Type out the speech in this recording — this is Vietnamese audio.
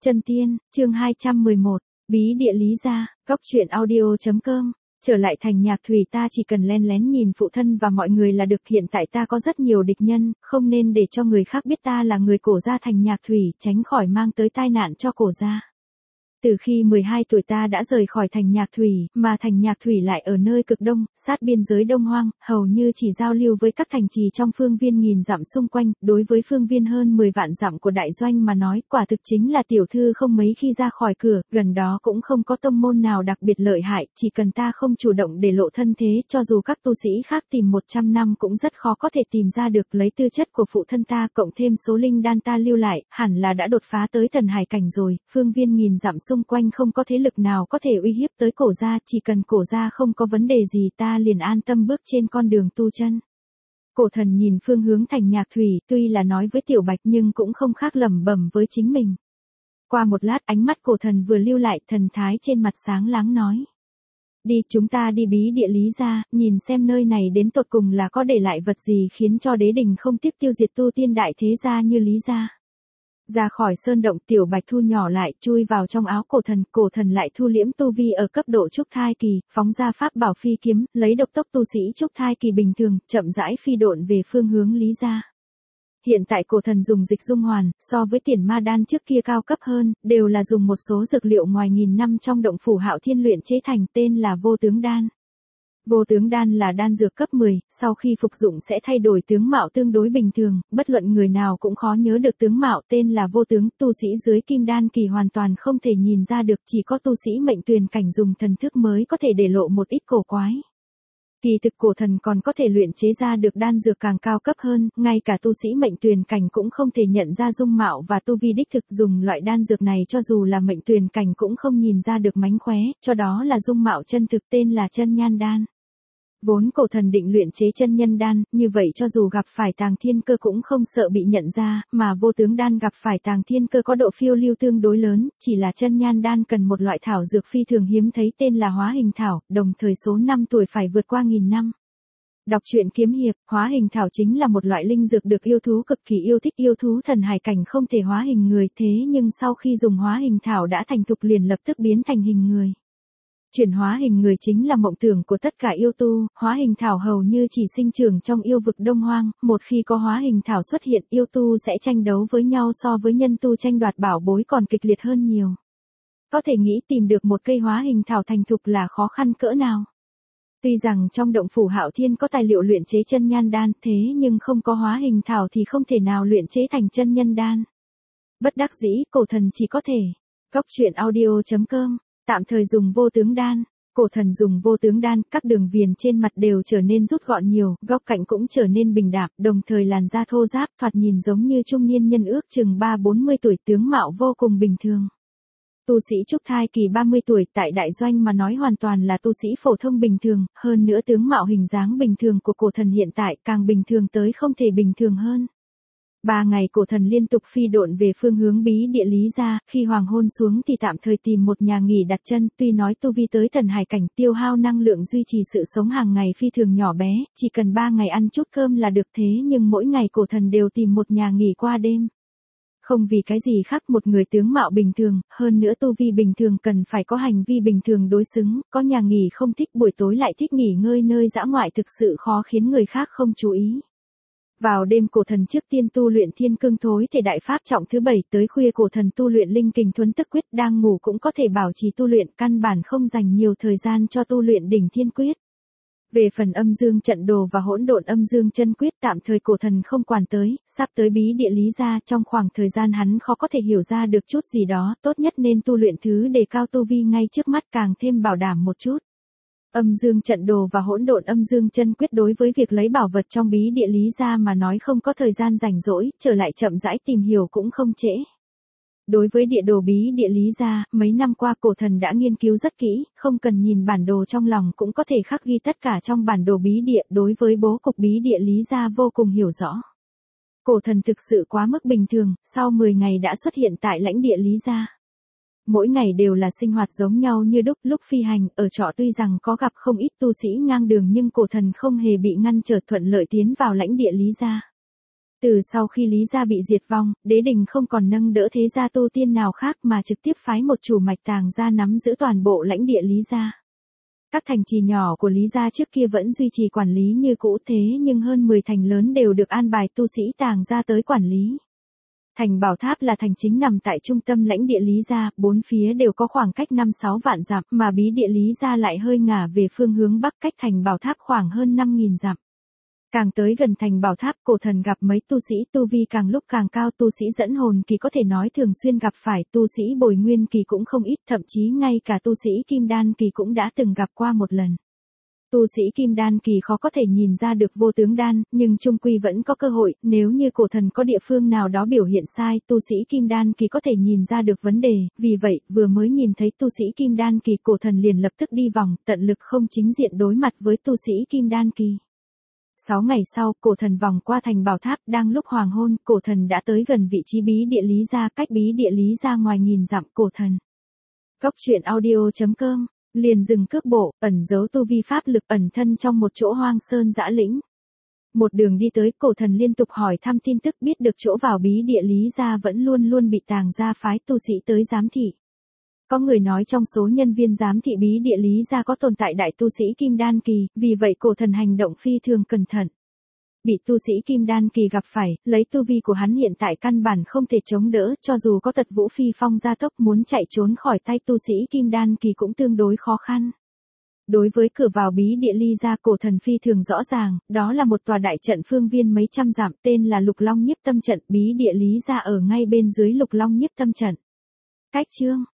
Chân Tiên, chương 211, Bí địa Lý gia, góc truyện audio.com. Trở lại thành Nhạc Thủy, ta chỉ cần len lén nhìn phụ thân và mọi người là được. Hiện tại ta có rất nhiều địch nhân, không nên để cho người khác biết ta là người Cổ gia thành Nhạc Thủy, tránh khỏi mang tới tai nạn cho Cổ gia. Từ khi 12 tuổi ta đã rời khỏi thành Nhạc Thủy, mà thành Nhạc Thủy lại ở nơi cực đông, sát biên giới Đông Hoang, hầu như chỉ giao lưu với các thành trì trong phương viên nghìn dặm xung quanh. Đối với phương viên hơn 10 vạn dặm của đại doanh mà nói, quả thực chính là tiểu thư không mấy khi ra khỏi cửa. Gần đó cũng không có tông môn nào đặc biệt lợi hại, chỉ cần ta không chủ động để lộ thân thế, cho dù các tu sĩ khác tìm 100 năm cũng rất khó có thể tìm ra được. Lấy tư chất của phụ thân ta, cộng thêm số linh đan ta lưu lại, hẳn là đã đột phá tới thần hải cảnh rồi. Phương viên nghìn dặm xung quanh không có thế lực nào có thể uy hiếp tới Cổ gia, chỉ cần Cổ gia không có vấn đề gì ta liền an tâm bước trên con đường tu chân. Cổ Thần nhìn phương hướng thành Nhạc Thủy, tuy là nói với Tiểu Bạch nhưng cũng không khác lẩm bẩm với chính mình. Qua một lát, ánh mắt Cổ Thần vừa lưu lại, thần thái trên mặt sáng láng nói: "Đi, chúng ta đi bí địa Lý gia, nhìn xem nơi này đến tột cùng là có để lại vật gì khiến cho đế đình không tiếc tiêu diệt tu tiên đại thế gia như Lý gia." Ra khỏi sơn động, Tiểu Bạch thu nhỏ lại, chui vào trong áo Cổ Thần lại thu liễm tu vi ở cấp độ trúc thai kỳ, phóng ra pháp bảo phi kiếm, lấy độc tốc tu sĩ trúc thai kỳ bình thường, chậm rãi phi độn về phương hướng Lý gia. Hiện tại Cổ Thần dùng dịch dung hoàn, so với tiền ma đan trước kia cao cấp hơn, đều là dùng một số dược liệu ngoài nghìn năm trong động phủ Hạo Thiên luyện chế thành, tên là Vô Tướng Đan. Vô Tướng Đan là đan dược cấp 10, sau khi phục dụng sẽ thay đổi tướng mạo tương đối bình thường, bất luận người nào cũng khó nhớ được tướng mạo. Tên là Vô Tướng, tu sĩ dưới Kim Đan kỳ hoàn toàn không thể nhìn ra được, chỉ có tu sĩ mệnh tuyền cảnh dùng thần thức mới có thể để lộ một ít cổ quái. Kỳ thực Cổ Thần còn có thể luyện chế ra được đan dược càng cao cấp hơn, ngay cả tu sĩ mệnh tuyền cảnh cũng không thể nhận ra dung mạo và tu vi đích thực. Dùng loại đan dược này cho dù là mệnh tuyền cảnh cũng không nhìn ra được mánh khóe, cho đó là dung mạo chân thực, tên là Chân Nhan Đan. Vốn Cổ Thần định luyện chế chân nhân đan, như vậy cho dù gặp phải Tàng Thiên Cơ cũng không sợ bị nhận ra, mà Vô Tướng Đan gặp phải Tàng Thiên Cơ có độ phiêu lưu tương đối lớn, chỉ là chân nhan đan cần một loại thảo dược phi thường hiếm thấy tên là Hóa Hình Thảo, đồng thời số năm tuổi phải vượt qua 1000 năm. Đọc truyện kiếm hiệp, Hóa Hình Thảo chính là một loại linh dược được yêu thú cực kỳ yêu thích. Yêu thú thần hải cảnh không thể hóa hình người, thế nhưng sau khi dùng Hóa Hình Thảo đã thành thục liền lập tức biến thành hình người. Chuyển hóa hình người chính là mộng tưởng của tất cả yêu tu. Hóa hình thảo hầu như chỉ sinh trưởng trong yêu vực Đông Hoang, một khi có hóa hình thảo xuất hiện, yêu tu sẽ tranh đấu với nhau so với nhân tu tranh đoạt bảo bối còn kịch liệt hơn nhiều. Có thể nghĩ tìm được một cây hóa hình thảo thành thục là khó khăn cỡ nào. Tuy rằng trong động phủ Hạo Thiên có tài liệu luyện chế chân nhan đan, thế nhưng không có hóa hình thảo thì không thể nào luyện chế thành chân nhân đan. Bất đắc dĩ, Cổ Thần chỉ có thể. Góc truyện audio.com. Tạm thời dùng Vô Tướng Đan. Cổ Thần dùng Vô Tướng Đan, các đường viền trên mặt đều trở nên rút gọn nhiều, góc cạnh cũng trở nên bình đạm, đồng thời làn da thô ráp, thoạt nhìn giống như trung niên nhân ước chừng 30-40 tuổi, tướng mạo vô cùng bình thường. Tu sĩ trúc thai kỳ 30 tuổi tại đại doanh mà nói hoàn toàn là tu sĩ phổ thông bình thường, hơn nữa tướng mạo hình dáng bình thường của Cổ Thần hiện tại càng bình thường tới không thể bình thường hơn. 3 ngày Cổ Thần liên tục phi độn về phương hướng bí địa Lý gia, khi hoàng hôn xuống thì tạm thời tìm một nhà nghỉ đặt chân. Tuy nói tu vi tới thần hải cảnh, tiêu hao năng lượng duy trì sự sống hàng ngày phi thường nhỏ bé, chỉ cần 3 ngày ăn chút cơm là được, thế nhưng mỗi ngày Cổ Thần đều tìm một nhà nghỉ qua đêm. Không vì cái gì khác, một người tướng mạo bình thường, hơn nữa tu vi bình thường cần phải có hành vi bình thường đối xứng, có nhà nghỉ không thích, buổi tối lại thích nghỉ ngơi nơi dã ngoại thực sự khó khiến người khác không chú ý. Vào đêm Cổ Thần trước tiên tu luyện Thiên Cương Thối Thể Đại Pháp trọng thứ 7, tới khuya Cổ Thần tu luyện Linh Kình Thuấn Tức Quyết, đang ngủ cũng có thể bảo trì tu luyện, căn bản không dành nhiều thời gian cho tu luyện Đỉnh Thiên Quyết. Về phần Âm Dương Trận Đồ và Hỗn Độn Âm Dương Chân Quyết tạm thời Cổ Thần không quản tới, sắp tới bí địa Lý gia, trong khoảng thời gian hắn khó có thể hiểu ra được chút gì đó, tốt nhất nên tu luyện thứ đề cao tu vi ngay trước mắt càng thêm bảo đảm một chút. Âm Dương Trận Đồ và Hỗn Độn Âm Dương Chân Quyết đối với việc lấy bảo vật trong bí địa Lý gia mà nói không có thời gian rảnh rỗi, trở lại chậm rãi tìm hiểu cũng không trễ. Đối với địa đồ bí địa Lý gia, mấy năm qua Cổ Thần đã nghiên cứu rất kỹ, không cần nhìn bản đồ trong lòng cũng có thể khắc ghi tất cả trong bản đồ bí địa, đối với bố cục bí địa Lý gia vô cùng hiểu rõ. Cổ Thần thực sự quá mức bình thường, sau 10 ngày đã xuất hiện tại lãnh địa Lý gia. Mỗi ngày đều là sinh hoạt giống nhau như đúc. Lúc phi hành, ở trọ tuy rằng có gặp không ít tu sĩ ngang đường nhưng Cổ Thần không hề bị ngăn trở, thuận lợi tiến vào lãnh địa Lý gia. Từ sau khi Lý gia bị diệt vong, đế đình không còn nâng đỡ thế gia tu tiên nào khác mà trực tiếp phái một chủ mạch Tàng gia nắm giữ toàn bộ lãnh địa Lý gia. Các thành trì nhỏ của Lý gia trước kia vẫn duy trì quản lý như cũ, thế nhưng hơn 10 thành lớn đều được an bài tu sĩ Tàng gia tới quản lý. Thành Bảo Tháp là thành chính nằm tại trung tâm lãnh địa Lý gia, bốn phía đều có khoảng cách 5-6 vạn dặm, mà bí địa Lý gia lại hơi ngả về phương hướng bắc, cách Thành Bảo Tháp khoảng hơn 5.000 dặm. Càng tới gần Thành Bảo Tháp, cổ thần gặp mấy tu sĩ tu vi càng lúc càng cao, tu sĩ dẫn hồn kỳ có thể nói thường xuyên gặp phải, tu sĩ bồi nguyên kỳ cũng không ít, thậm chí ngay cả tu sĩ kim đan kỳ cũng đã từng gặp qua một lần. Tu sĩ kim đan kỳ khó có thể nhìn ra được vô tướng đan, nhưng chung quy vẫn có cơ hội, nếu như cổ thần có địa phương nào đó biểu hiện sai, tu sĩ kim đan kỳ có thể nhìn ra được vấn đề, vì vậy, vừa mới nhìn thấy tu sĩ kim đan kỳ, cổ thần liền lập tức đi vòng, tận lực không chính diện đối mặt với tu sĩ kim đan kỳ. 6 ngày sau, cổ thần vòng qua Thành Bảo Tháp, đang lúc hoàng hôn, cổ thần đã tới gần vị trí bí địa Lý gia, cách bí địa Lý gia ngoài nghìn dặm. Cổ thần. Góc truyện audio.com liền dừng cước bộ, ẩn giấu tu vi pháp lực, ẩn thân trong một chỗ hoang sơn dã lĩnh. Một đường đi tới, cổ thần liên tục hỏi thăm tin tức, biết được chỗ vào bí địa Lý gia vẫn luôn luôn bị Tàng gia phái tu sĩ tới giám thị. Có người nói trong số nhân viên giám thị bí địa Lý gia có tồn tại đại tu sĩ kim đan kỳ, vì vậy cổ thần hành động phi thường cẩn thận. Bị tu sĩ kim đan kỳ gặp phải, lấy tu vi của hắn hiện tại căn bản không thể chống đỡ, cho dù có tật vũ phi phong gia tốc muốn chạy trốn khỏi tay tu sĩ kim đan kỳ cũng tương đối khó khăn. Đối với cửa vào bí địa Lý gia, cổ thần phi thường rõ ràng, đó là một tòa đại trận phương viên mấy trăm dặm, tên là Lục Long Nhiếp Tâm trận, bí địa Lý gia ở ngay bên dưới Lục Long Nhiếp Tâm trận. Cách chương